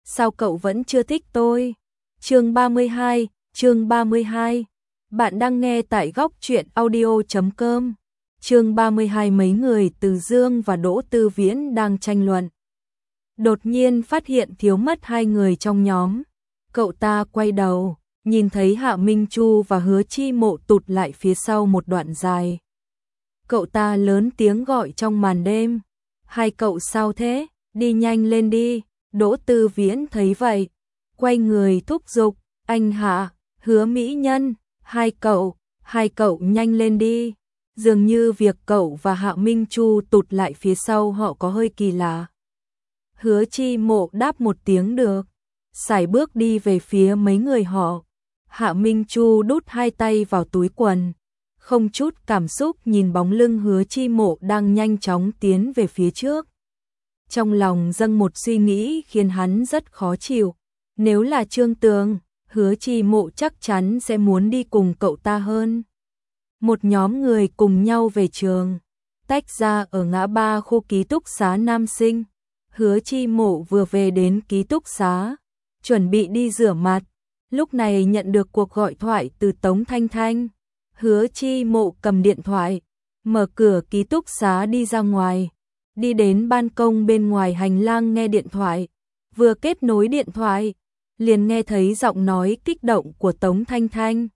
sao cậu vẫn chưa thích tôi? Chương 32. Bạn đang nghe tại góc truyện audio.com. Chương 32. Mấy người Từ Dương và Đỗ Tư Viễn đang tranh luận. Đột nhiên phát hiện thiếu mất hai người trong nhóm. Cậu ta quay đầu, nhìn thấy Hạ Minh Chu và Hứa Chi Mộ tụt lại phía sau một đoạn dài. Cậu ta lớn tiếng gọi trong màn đêm. Hai cậu sao thế? Đi nhanh lên đi. Đỗ Tư Viễn thấy vậy, quay người thúc giục. Anh Hạ, Hứa mỹ nhân, hai cậu nhanh lên đi. Dường như việc cậu và Hạ Minh Chu tụt lại phía sau họ có hơi kỳ lạ. Hứa Chi Mộ đáp một tiếng được, sải bước đi về phía mấy người họ. Hạ Minh Chu đút hai tay vào túi quần, không chút cảm xúc nhìn bóng lưng Hứa Chi Mộ đang nhanh chóng tiến về phía trước. Trong lòng dâng một suy nghĩ khiến hắn rất khó chịu. Nếu là Trương Tường, Hứa Chi Mộ chắc chắn sẽ muốn đi cùng cậu ta hơn. Một nhóm người cùng nhau về trường, tách ra ở ngã ba khu ký túc xá nam sinh. Hứa Chi Mộ vừa về đến ký túc xá, chuẩn bị đi rửa mặt, lúc này nhận được cuộc gọi thoại từ Tống Thanh Thanh. Hứa Chi Mộ cầm điện thoại, mở cửa ký túc xá đi ra ngoài, đi đến ban công bên ngoài hành lang nghe điện thoại. Vừa kết nối điện thoại, liền nghe thấy giọng nói kích động của Tống Thanh Thanh.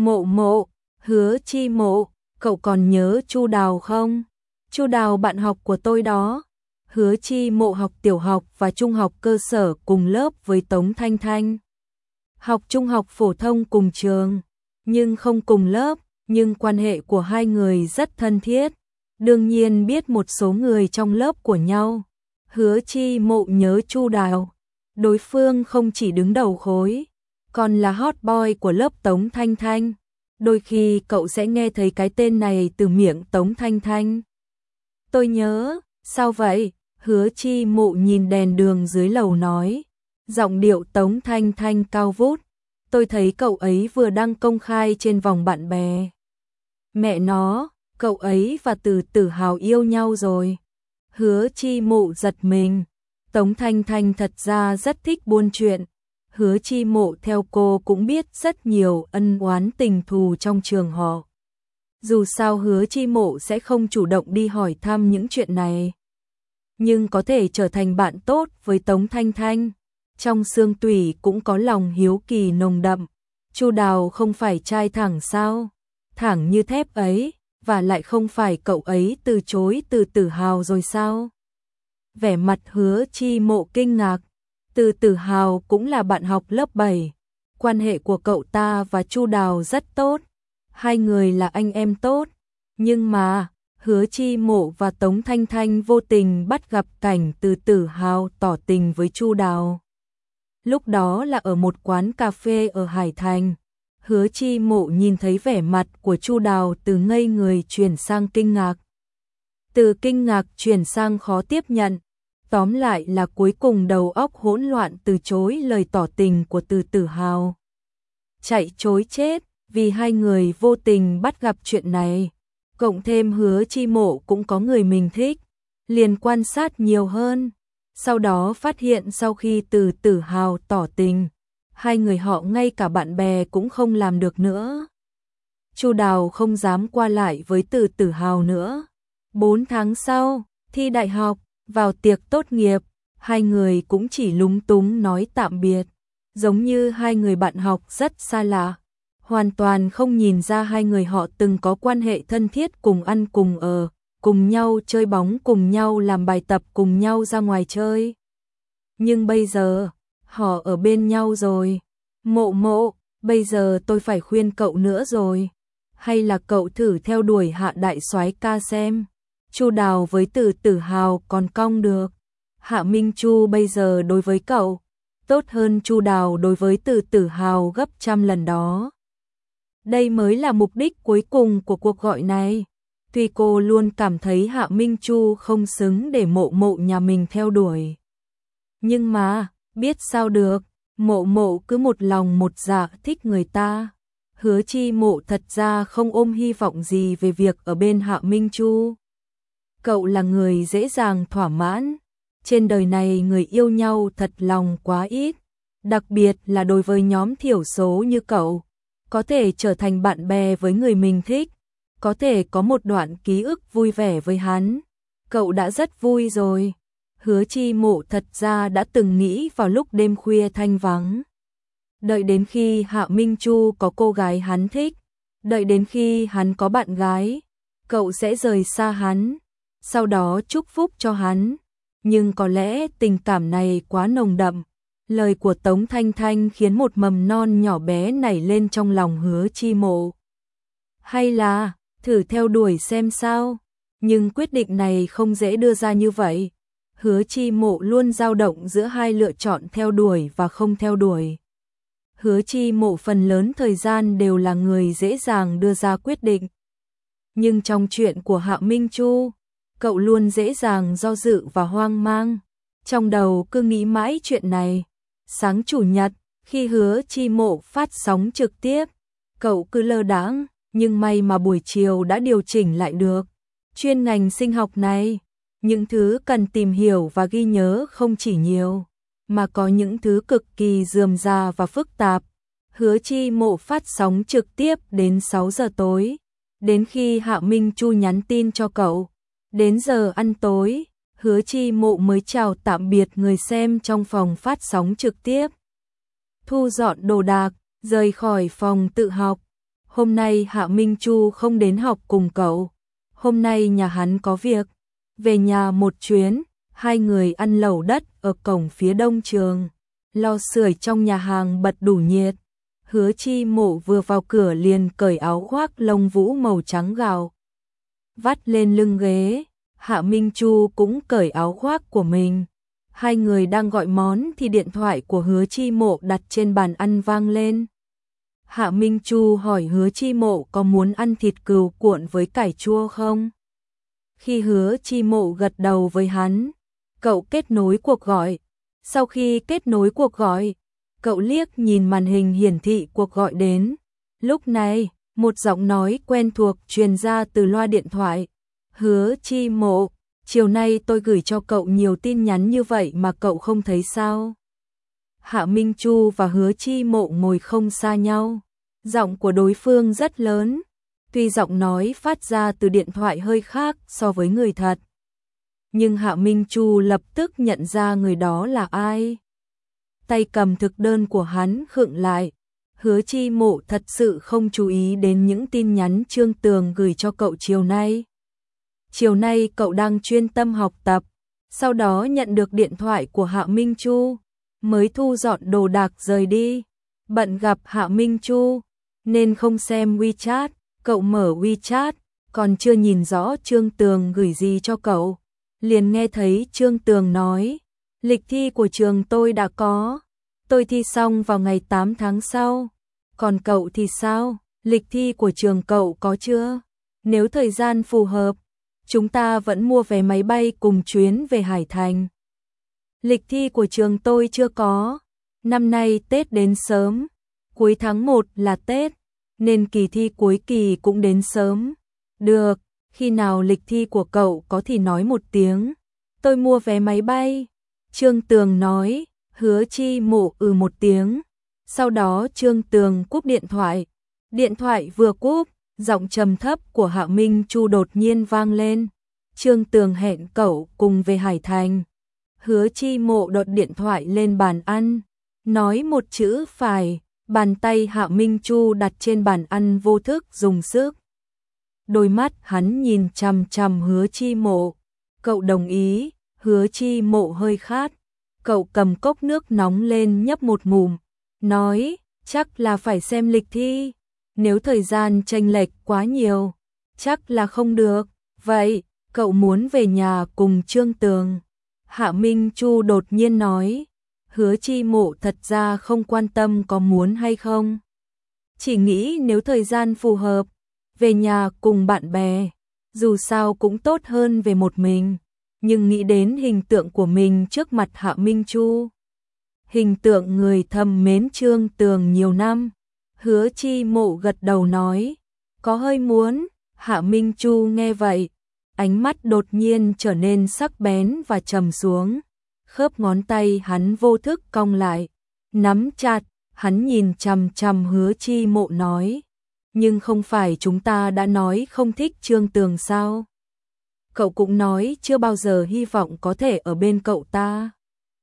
Mộ, Hứa Chi Mộ, cậu còn nhớ Chu Đào không? Chu Đào bạn học của tôi đó. Hứa Chi Mộ học tiểu học và trung học cơ sở cùng lớp với Tống Thanh Thanh. Học trung học phổ thông cùng trường, nhưng không cùng lớp, nhưng quan hệ của hai người rất thân thiết. Đương nhiên biết một số người trong lớp của nhau. Hứa Chi Mộ nhớ Chu Đào. Đối phương không chỉ đứng đầu khối, còn là hot boy của lớp Tống Thanh Thanh. Đôi khi cậu sẽ nghe thấy cái tên này từ miệng Tống Thanh Thanh. Tôi nhớ, sao vậy? Hứa Chi Mộ nhìn đèn đường dưới lầu nói. Giọng điệu Tống Thanh Thanh cao vút. Tôi thấy cậu ấy vừa đăng công khai trên vòng bạn bè. Mẹ nó, cậu ấy và Từ Tử Hào yêu nhau rồi. Hứa Chi Mộ giật mình. Tống Thanh Thanh thật ra rất thích buôn chuyện. Hứa Chi Mộ theo cô cũng biết rất nhiều ân oán tình thù trong trường họ. Dù sao Hứa Chi Mộ sẽ không chủ động đi hỏi thăm những chuyện này, nhưng có thể trở thành bạn tốt với Tống Thanh Thanh. Trong xương tủy cũng có lòng hiếu kỳ nồng đậm. Chu Đào không phải trai thẳng sao? Thẳng như thép ấy, và lại không phải cậu ấy từ chối Từ Tử Hào rồi sao? Vẻ mặt Hứa Chi Mộ kinh ngạc. Từ Tử Hào cũng là bạn học lớp 7. Quan hệ của cậu ta và Chu Đào rất tốt. Hai người là anh em tốt. Nhưng mà, Hứa Chi Mộ và Tống Thanh Thanh vô tình bắt gặp cảnh Từ Tử Hào tỏ tình với Chu Đào. Lúc đó là ở một quán cà phê ở Hải Thành. Hứa Chi Mộ nhìn thấy vẻ mặt của Chu Đào từ ngây người chuyển sang kinh ngạc. Từ kinh ngạc chuyển sang khó tiếp nhận. Tóm lại là cuối cùng đầu óc hỗn loạn từ chối lời tỏ tình của Từ Tử Hào. Chạy chối chết, vì hai người vô tình bắt gặp chuyện này. Cộng thêm Hứa Chi Mộ cũng có người mình thích, liền quan sát nhiều hơn. Sau đó phát hiện sau khi Từ Tử Hào tỏ tình, hai người họ ngay cả bạn bè cũng không làm được nữa. Chu Đào không dám qua lại với Từ Tử Hào nữa. 4 tháng sau, thi đại học, vào tiệc tốt nghiệp, hai người cũng chỉ lúng túng nói tạm biệt, giống như hai người bạn học rất xa lạ, hoàn toàn không nhìn ra hai người họ từng có quan hệ thân thiết, cùng ăn cùng ở, cùng nhau chơi bóng, cùng nhau làm bài tập, cùng nhau ra ngoài chơi. Nhưng bây giờ, họ ở bên nhau rồi. Mộ, bây giờ tôi phải khuyên cậu nữa rồi. Hay là cậu thử theo đuổi Hạ đại soái ca xem. Chu Đào với Từ Tử Hào còn cong được. Hạ Minh Chu bây giờ đối với cậu tốt hơn Chu Đào đối với Từ Tử Hào gấp trăm lần đó. Đây mới là mục đích cuối cùng của cuộc gọi này. Tuy cô luôn cảm thấy Hạ Minh Chu không xứng để Mộ nhà mình theo đuổi, nhưng mà biết sao được, Mộ cứ một lòng một dạ thích người ta. Hứa Chi Mộ thật ra không ôm hy vọng gì về việc ở bên Hạ Minh Chu. Cậu là người dễ dàng thỏa mãn, trên đời này người yêu nhau thật lòng quá ít, đặc biệt là đối với nhóm thiểu số như cậu, có thể trở thành bạn bè với người mình thích, có thể có một đoạn ký ức vui vẻ với hắn, cậu đã rất vui rồi. Hứa Chi Mộ thật ra đã từng nghĩ vào lúc đêm khuya thanh vắng. Đợi đến khi Hạ Minh Chu có cô gái hắn thích, đợi đến khi hắn có bạn gái, cậu sẽ rời xa hắn, sau đó chúc phúc cho hắn. Nhưng có lẽ tình cảm này quá nồng đậm. Lời của Tống Thanh Thanh khiến một mầm non nhỏ bé nảy lên trong lòng Hứa Chi Mộ. Hay là, thử theo đuổi xem sao? Nhưng quyết định này không dễ đưa ra như vậy. Hứa Chi Mộ luôn dao động giữa hai lựa chọn theo đuổi và không theo đuổi. Hứa Chi Mộ phần lớn thời gian đều là người dễ dàng đưa ra quyết định. Nhưng trong chuyện của Hạ Minh Chu, cậu luôn dễ dàng do dự và hoang mang. Trong đầu cứ nghĩ mãi chuyện này. Sáng Chủ nhật, khi Hứa Chi Mộ phát sóng trực tiếp, cậu cứ lơ đãng, nhưng may mà buổi chiều đã điều chỉnh lại được. Chuyên ngành sinh học này, những thứ cần tìm hiểu và ghi nhớ không chỉ nhiều, mà có những thứ cực kỳ rườm rà và phức tạp. Hứa Chi Mộ phát sóng trực tiếp đến 6 giờ tối, đến khi Hạ Minh Chu nhắn tin cho cậu. Đến giờ ăn tối, Hứa Chi Mộ mới chào tạm biệt người xem trong phòng phát sóng trực tiếp. Thu dọn đồ đạc, rời khỏi phòng tự học. Hôm nay Hạ Minh Chu không đến học cùng cậu. Hôm nay nhà hắn có việc. Về nhà một chuyến, hai người ăn lẩu đất ở cổng phía đông trường. Lò sưởi trong nhà hàng bật đủ nhiệt. Hứa Chi Mộ vừa vào cửa liền cởi áo khoác lông vũ màu trắng gạo, vắt lên lưng ghế. Hạ Minh Chu cũng cởi áo khoác của mình. Hai người đang gọi món thì điện thoại của Hứa Chi Mộ đặt trên bàn ăn vang lên. Hạ Minh Chu hỏi Hứa Chi Mộ có muốn ăn thịt cừu cuộn với cải chua không? Khi Hứa Chi Mộ gật đầu với hắn, cậu kết nối cuộc gọi. Sau khi kết nối cuộc gọi, cậu liếc nhìn màn hình hiển thị cuộc gọi đến. Lúc này, một giọng nói quen thuộc truyền ra từ loa điện thoại. Hứa Chi Mộ, chiều nay tôi gửi cho cậu nhiều tin nhắn như vậy mà cậu không thấy sao? Hạ Minh Chu và Hứa Chi Mộ ngồi không xa nhau. Giọng của đối phương rất lớn. Tuy giọng nói phát ra từ điện thoại hơi khác so với người thật, nhưng Hạ Minh Chu lập tức nhận ra người đó là ai. Tay cầm thực đơn của hắn khựng lại. Hứa Chi Mộ thật sự không chú ý đến những tin nhắn Trương Tường gửi cho cậu chiều nay. Chiều nay cậu đang chuyên tâm học tập, sau đó nhận được điện thoại của Hạ Minh Chu, mới thu dọn đồ đạc rời đi. Bận gặp Hạ Minh Chu, nên không xem WeChat, cậu mở WeChat, còn chưa nhìn rõ Trương Tường gửi gì cho cậu. Liền nghe thấy Trương Tường nói, lịch thi của trường tôi đã có, tôi thi xong vào ngày 8 tháng sau. Còn cậu thì sao, lịch thi của trường cậu có chưa? Nếu thời gian phù hợp, chúng ta vẫn mua vé máy bay cùng chuyến về Hải Thành. Lịch thi của trường tôi chưa có. Năm nay Tết đến sớm, cuối tháng 1 là Tết, nên kỳ thi cuối kỳ cũng đến sớm. Được, khi nào lịch thi của cậu có thì nói một tiếng, tôi mua vé máy bay. Trương Tường nói. Hứa Chi Mộ một tiếng. Sau đó Trương Tường cúp điện thoại. Điện thoại vừa cúp, giọng trầm thấp của Hạ Minh Chu đột nhiên vang lên. Trương Tường hẹn cậu cùng về Hải Thành. Hứa Chi Mộ đột điện thoại lên bàn ăn, nói một chữ phải. Bàn tay Hạ Minh Chu đặt trên bàn ăn vô thức dùng sức. Đôi mắt hắn nhìn chằm chằm Hứa Chi Mộ. Cậu đồng ý. Hứa Chi Mộ hơi khát. Cậu cầm cốc nước nóng lên nhấp một ngụm, nói, chắc là phải xem lịch thi. Nếu thời gian chênh lệch quá nhiều, chắc là không được. Vậy, cậu muốn về nhà cùng Trương Tường? Hạ Minh Chu đột nhiên nói. Hứa Chi Mộ thật ra không quan tâm có muốn hay không, chỉ nghĩ nếu thời gian phù hợp, về nhà cùng bạn bè, dù sao cũng tốt hơn về một mình. Nhưng nghĩ đến hình tượng của mình trước mặt Hạ Minh Chu, hình tượng người thầm mến Trương Tường nhiều năm, Hứa Chi Mộ gật đầu nói, có hơi muốn. Hạ Minh Chu nghe vậy, ánh mắt đột nhiên trở nên sắc bén và trầm xuống. khớp ngón tay hắn vô thức cong lại, nắm chặt, hắn nhìn chằm chằm Hứa Chi Mộ nói, nhưng không phải chúng ta đã nói không thích Trương Tường sao? Cậu cũng nói chưa bao giờ hy vọng có thể ở bên cậu ta.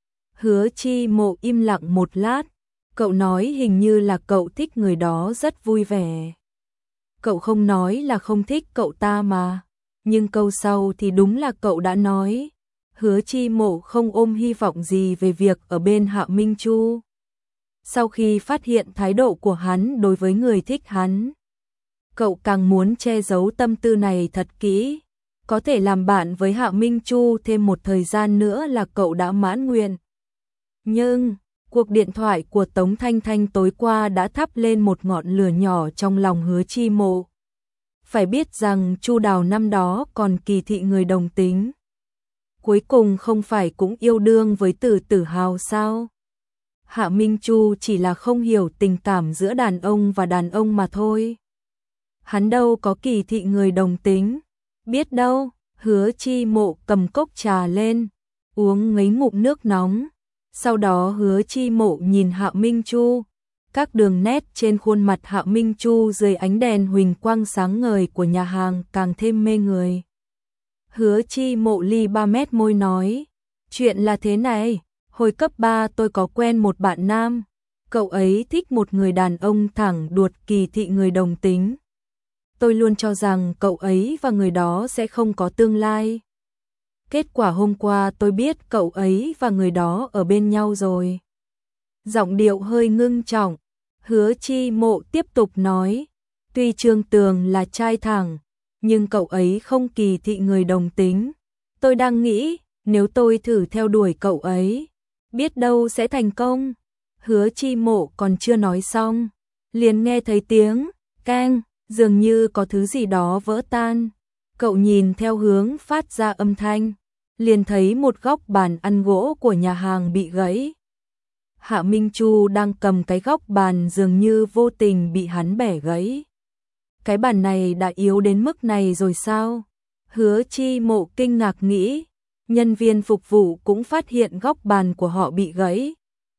Hứa Chi Mộ im lặng một lát, cậu nói hình như là cậu thích người đó rất vui vẻ. Cậu không nói là không thích cậu ta mà, nhưng câu sau thì đúng là cậu đã nói. Hứa Chi Mộ không ôm hy vọng gì về việc ở bên Hạ Minh Chu. Sau khi phát hiện thái độ của hắn đối với người thích hắn, cậu càng muốn che giấu tâm tư này thật kỹ. Có thể làm bạn với Hạ Minh Chu thêm một thời gian nữa là cậu đã mãn nguyện. Nhưng, cuộc điện thoại của Tống Thanh Thanh tối qua đã thắp lên một ngọn lửa nhỏ trong lòng Hứa Chi Mộ. Phải biết rằng Chu Đào năm đó còn kỳ thị người đồng tính. Cuối cùng không phải cũng yêu đương với Tử Tử Hào sao? Hạ Minh Chu chỉ là không hiểu tình cảm giữa đàn ông và đàn ông mà thôi. Hắn đâu có kỳ thị người đồng tính. Biết đâu, Hứa Chi Mộ cầm cốc trà lên, uống mấy ngụm nước nóng. Sau đó Hứa Chi Mộ nhìn Hạ Minh Chu. Các đường nét trên khuôn mặt Hạ Minh Chu dưới ánh đèn huỳnh quang sáng ngời của nhà hàng càng thêm mê người. Hứa Chi Mộ ly 3 mét môi nói, chuyện là thế này, hồi cấp 3 tôi có quen một bạn nam, cậu ấy thích một người đàn ông thẳng đuột kỳ thị người đồng tính. Tôi luôn cho rằng cậu ấy và người đó sẽ không có tương lai. Kết quả hôm qua tôi biết cậu ấy và người đó ở bên nhau rồi. Giọng điệu hơi ngưng trọng, Hứa Chi Mộ tiếp tục nói, tuy Trương Tường là trai thẳng, nhưng cậu ấy không kỳ thị người đồng tính. Tôi đang nghĩ, nếu tôi thử theo đuổi cậu ấy, biết đâu sẽ thành công. Hứa Chi Mộ còn chưa nói xong, liền nghe thấy tiếng keng, dường như có thứ gì đó vỡ tan. Cậu nhìn theo hướng phát ra âm thanh, liền thấy một góc bàn ăn gỗ của nhà hàng bị gãy. Hạ Minh Chu đang cầm cái góc bàn dường như vô tình bị hắn bẻ gãy. Cái bàn này đã yếu đến mức này rồi sao? Hứa Chi Mộ kinh ngạc nghĩ, nhân viên phục vụ cũng phát hiện góc bàn của họ bị gãy.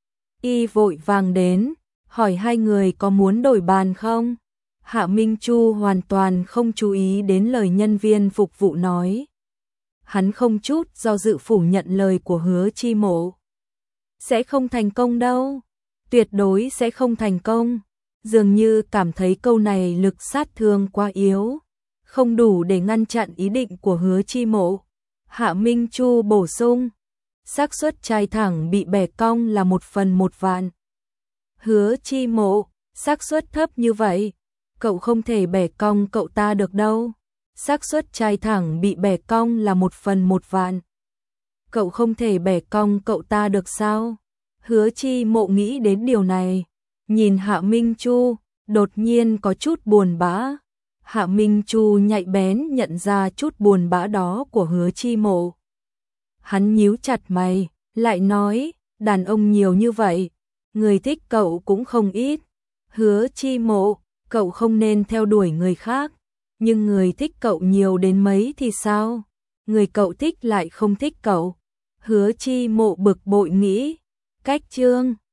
Y vội vàng đến, hỏi hai người có muốn đổi bàn không? Hạ Minh Chu hoàn toàn không chú ý đến lời nhân viên phục vụ nói. Hắn không chút do dự phủ nhận lời của Hứa Chi Mộ. Sẽ không thành công đâu, tuyệt đối sẽ không thành công. Dường như cảm thấy câu này lực sát thương quá yếu, không đủ để ngăn chặn ý định của Hứa Chi Mộ. Hạ Minh Chu bổ sung, xác suất trai thẳng bị bẻ cong là 1/1000000. Hứa Chi Mộ, xác suất thấp như vậy, cậu không thể bẻ cong cậu ta được đâu. Xác suất trai thẳng bị bẻ cong là 1/1000000. Cậu không thể bẻ cong cậu ta được sao? Hứa Chi Mộ nghĩ đến điều này, nhìn Hạ Minh Chu, đột nhiên có chút buồn bã. Hạ Minh Chu nhạy bén nhận ra chút buồn bã đó của Hứa Chi Mộ. Hắn nhíu chặt mày, lại nói, đàn ông nhiều như vậy, người thích cậu cũng không ít. Hứa Chi Mộ, cậu không nên theo đuổi người khác, nhưng người thích cậu nhiều đến mấy thì sao? Người cậu thích lại không thích cậu. Hứa Chi Mộ bực bội nghĩ, cách Trương